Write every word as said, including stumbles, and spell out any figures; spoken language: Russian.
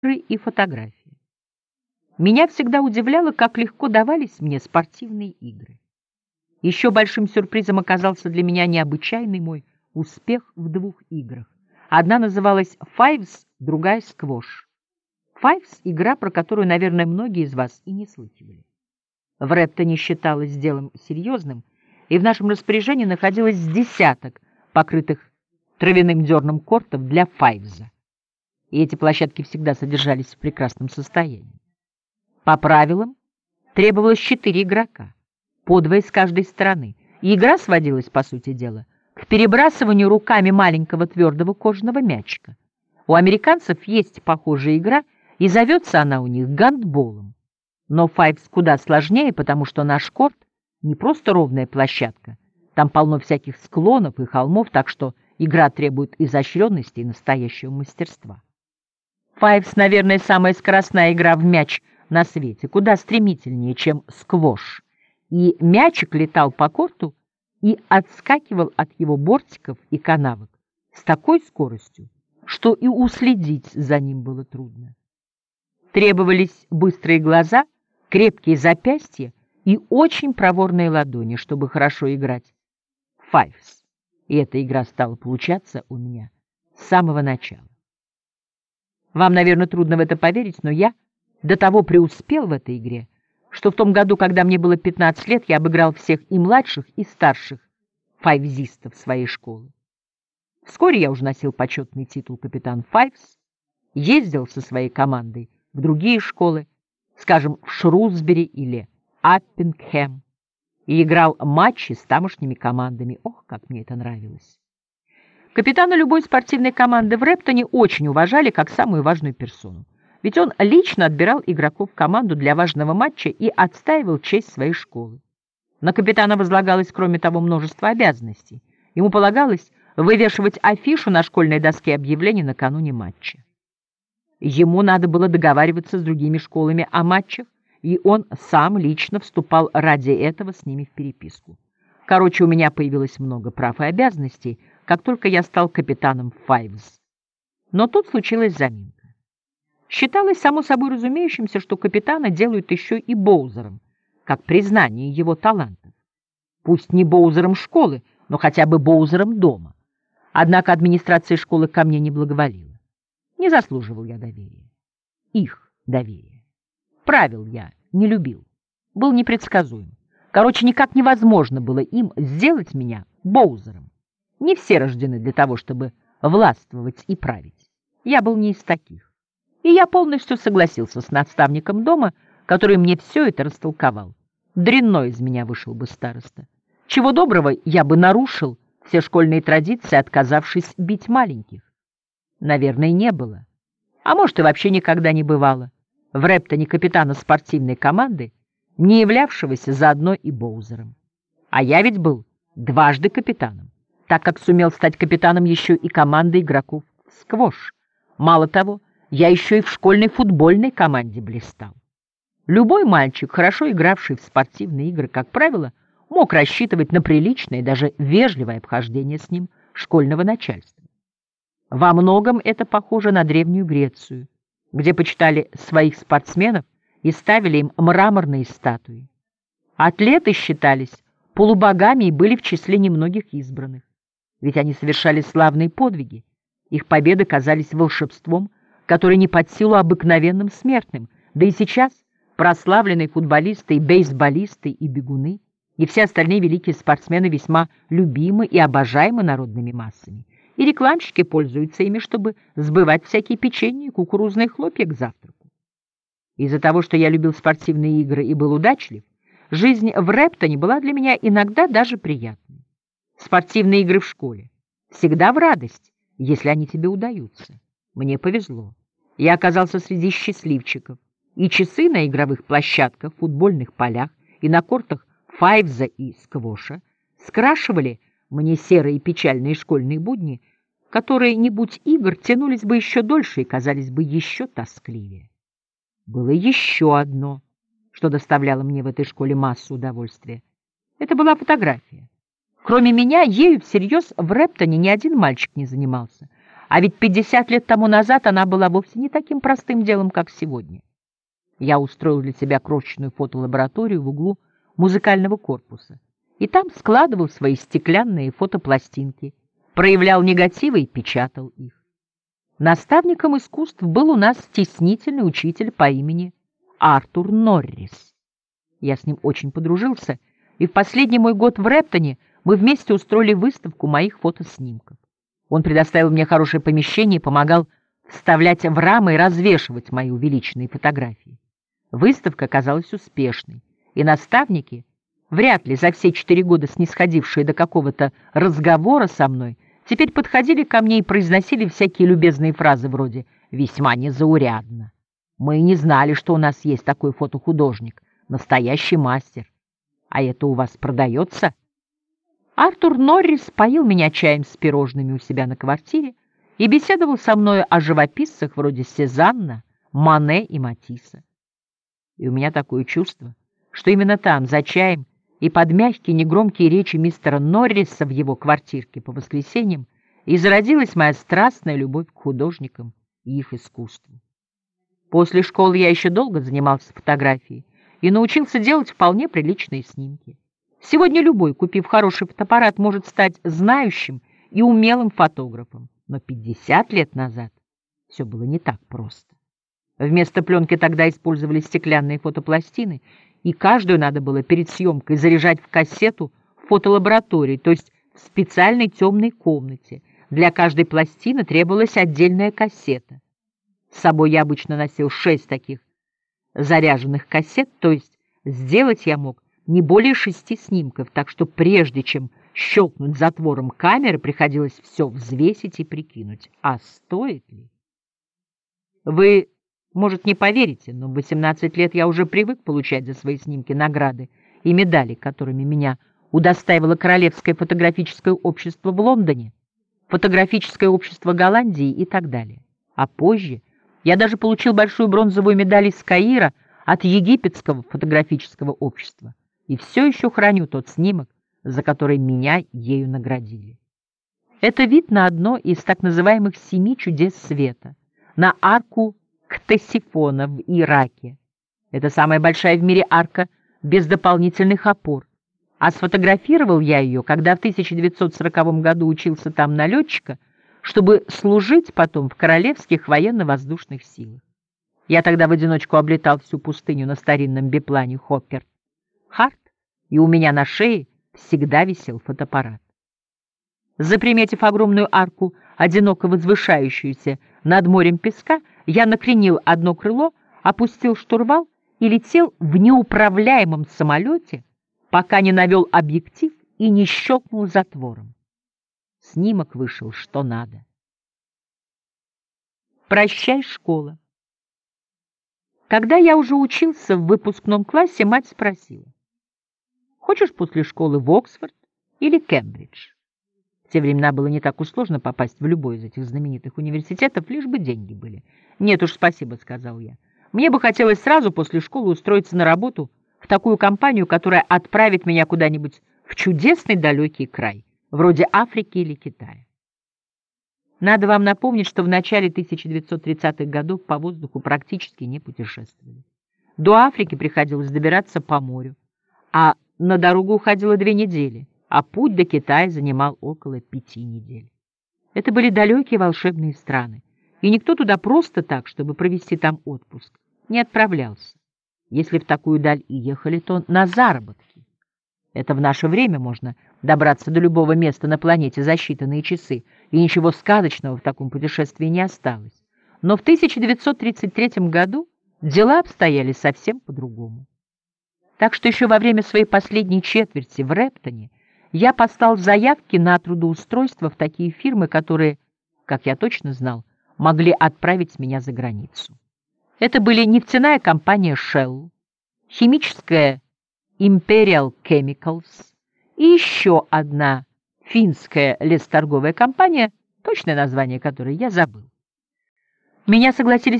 и фотографии. Меня всегда удивляло, как легко давались мне спортивные игры. Еще большим сюрпризом оказался для меня необычайный мой успех в двух играх. Одна называлась «Fives», другая «Сквош». «Fives» — игра, про которую, наверное, многие из вас и не слыхивали. В Рептоне считалось делом серьезным, и в нашем распоряжении находилось с десяток покрытых травяным дерном кортов для «Файвза». И эти площадки всегда содержались в прекрасном состоянии. По правилам требовалось четыре игрока, по двое с каждой стороны, и игра сводилась, по сути дела, к перебрасыванию руками маленького твердого кожаного мячика. У американцев есть похожая игра, и зовется она у них гандболом. Но «Файвс» куда сложнее, потому что наш корт не просто ровная площадка, там полно всяких склонов и холмов, так что игра требует изощренности и настоящего мастерства. «Файвс», наверное, самая скоростная игра в мяч на свете, куда стремительнее, чем «Сквош», и мячик летал по корту и отскакивал от его бортиков и канавок с такой скоростью, что и уследить за ним было трудно. Требовались быстрые глаза, крепкие запястья и очень проворные ладони, чтобы хорошо играть в «Файвс». И эта игра стала получаться у меня с самого начала. Вам, наверное, трудно в это поверить, но я до того преуспел в этой игре, что в том году, когда мне было пятнадцать лет, я обыграл всех и младших, и старших файвзистов своей школы. Вскоре я уже носил почетный титул капитан «Файвс», ездил со своей командой в другие школы, скажем, в Шрусбери или Аппингхэм, и играл матчи с тамошними командами. Ох, как мне это нравилось! Капитана любой спортивной команды в Рептоне очень уважали как самую важную персону, ведь он лично отбирал игроков в команду для важного матча и отстаивал честь своей школы. На капитана возлагалось, кроме того, множество обязанностей. Ему полагалось вывешивать афишу на школьной доске объявлений накануне матча. Ему надо было договариваться с другими школами о матчах, и он сам лично вступал ради этого с ними в переписку. Короче, у меня появилось много прав и обязанностей, как только я стал капитаном «Файвс». Но тут случилась заминка. Считалось само собой разумеющимся, что капитана делают еще и боузером, как признание его талантов. Пусть не боузером школы, но хотя бы боузером дома. Однако администрация школы ко мне не благоволила. Не заслуживал я доверия. Их доверия. Правил я не любил. Был непредсказуем. Короче, никак невозможно было им сделать меня боузером. Не все рождены для того, чтобы властвовать и править. Я был не из таких. И я полностью согласился с наставником дома, который мне все это растолковал. Дрянной из меня вышел бы староста. Чего доброго, я бы нарушил все школьные традиции, отказавшись бить маленьких. Наверное, не было. А может, и вообще никогда не бывало. В Рептоне капитана спортивной команды, не являвшегося заодно и боузером. А я ведь был дважды капитаном, так как сумел стать капитаном еще и команды игроков в сквош. Мало того, я еще и в школьной футбольной команде блистал. Любой мальчик, хорошо игравший в спортивные игры, как правило, мог рассчитывать на приличное, даже вежливое обхождение с ним школьного начальства. Во многом это похоже на Древнюю Грецию, где почитали своих спортсменов и ставили им мраморные статуи. Атлеты считались полубогами и были в числе немногих избранных, ведь они совершали славные подвиги. Их победы казались волшебством, которое не под силу обыкновенным смертным, да и сейчас прославленные футболисты, и бейсболисты, и бегуны, и все остальные великие спортсмены весьма любимы и обожаемы народными массами, и рекламщики пользуются ими, чтобы сбывать всякие печенья и кукурузные хлопья к завтраку. Из-за того, что я любил спортивные игры и был удачлив, жизнь в Рептоне была для меня иногда даже приятной. Спортивные игры в школе всегда в радость, если они тебе удаются. Мне повезло. Я оказался среди счастливчиков, и часы на игровых площадках, футбольных полях и на кортах файвза и сквоша скрашивали мне серые и печальные школьные будни, которые, не будь игр, тянулись бы еще дольше и казались бы еще тоскливее. Было еще одно, что доставляло мне в этой школе массу удовольствия. Это была фотография. Кроме меня, ею всерьез в Рептоне ни один мальчик не занимался. А ведь пятьдесят лет тому назад она была вовсе не таким простым делом, как сегодня. Я устроил для себя крошечную фотолабораторию в углу музыкального корпуса. И там складывал свои стеклянные фотопластинки, проявлял негативы и печатал их. Наставником искусств был у нас стеснительный учитель по имени Артур Норрис. Я с ним очень подружился, и в последний мой год в Рэптоне мы вместе устроили выставку моих фотоснимков. Он предоставил мне хорошее помещение и помогал вставлять в рамы и развешивать мои увеличенные фотографии. Выставка оказалась успешной, и наставники, вряд ли за все четыре года снисходившие до какого-то разговора со мной, теперь подходили ко мне и произносили всякие любезные фразы вроде «весьма незаурядно». Мы и не знали, что у нас есть такой фотохудожник, настоящий мастер. А это у вас продается? Артур Норрис поил меня чаем с пирожными у себя на квартире и беседовал со мной о живописцах вроде Сезанна, Мане и Матисса. И у меня такое чувство, что именно там, за чаем и под мягкие негромкие речи мистера Норриса в его квартирке по воскресеньям, и зародилась моя страстная любовь к художникам и их искусству. После школы я еще долго занимался фотографией и научился делать вполне приличные снимки. Сегодня любой, купив хороший фотоаппарат, может стать знающим и умелым фотографом, но пятьдесят лет назад все было не так просто. Вместо пленки тогда использовали стеклянные фотопластины, и каждую надо было перед съемкой заряжать в кассету в фотолаборатории, то есть в специальной темной комнате. Для каждой пластины требовалась отдельная кассета. С собой я обычно носил шесть таких заряженных кассет, то есть сделать я мог не более шести снимков, так что прежде чем щелкнуть затвором камеры, приходилось все взвесить и прикинуть, а стоит ли? Вы, может, не поверите, но в восемнадцать лет я уже привык получать за свои снимки награды и медали, которыми меня удостаивало Королевское фотографическое общество в Лондоне, Фотографическое общество Голландии и так далее. А позже я даже получил большую бронзовую медаль из Каира от Египетского фотографического общества и все еще храню тот снимок, за который меня ею наградили. Это вид на одно из так называемых семи чудес света, на арку Ктесифона в Ираке. Это самая большая в мире арка без дополнительных опор. А сфотографировал я ее, когда в тысяча девятьсот сороковом году учился там на летчика, чтобы служить потом в Королевских военно-воздушных силах. Я тогда в одиночку облетал всю пустыню на старинном биплане Хоппер Харт, и у меня на шее всегда висел фотоаппарат. Заприметив огромную арку, одиноко возвышающуюся над морем песка, я накренил одно крыло, опустил штурвал и летел в неуправляемом самолете, пока не навел объектив и не щелкнул затвором. Снимок вышел что надо. Прощай, школа. Когда я уже учился в выпускном классе, мать спросила: «Хочешь после школы в Оксфорд или Кембридж?» В те времена было не так уж сложно попасть в любой из этих знаменитых университетов, лишь бы деньги были. «Нет уж, спасибо», — сказал я. «Мне бы хотелось сразу после школы устроиться на работу в такую компанию, которая отправит меня куда-нибудь в чудесный далекий край, вроде Африки или Китая». Надо вам напомнить, что в начале тысяча девятьсот тридцатых годов по воздуху практически не путешествовали. До Африки приходилось добираться по морю, а на дорогу уходило две недели, а путь до Китая занимал около пяти недель. Это были далекие волшебные страны, и никто туда просто так, чтобы провести там отпуск, не отправлялся. Если в такую даль и ехали, то на заработки. Это в наше время можно добраться до любого места на планете за считанные часы, и ничего сказочного в таком путешествии не осталось. Но в тысяча девятьсот тридцать третьем году дела обстояли совсем по-другому. Так что еще во время своей последней четверти в Рэптоне я послал заявки на трудоустройство в такие фирмы, которые, как я точно знал, могли отправить меня за границу. Это были нефтяная компания Shell, химическая Imperial Chemicals и еще одна финская лесторговая компания, точное название которой я забыл. Меня согласились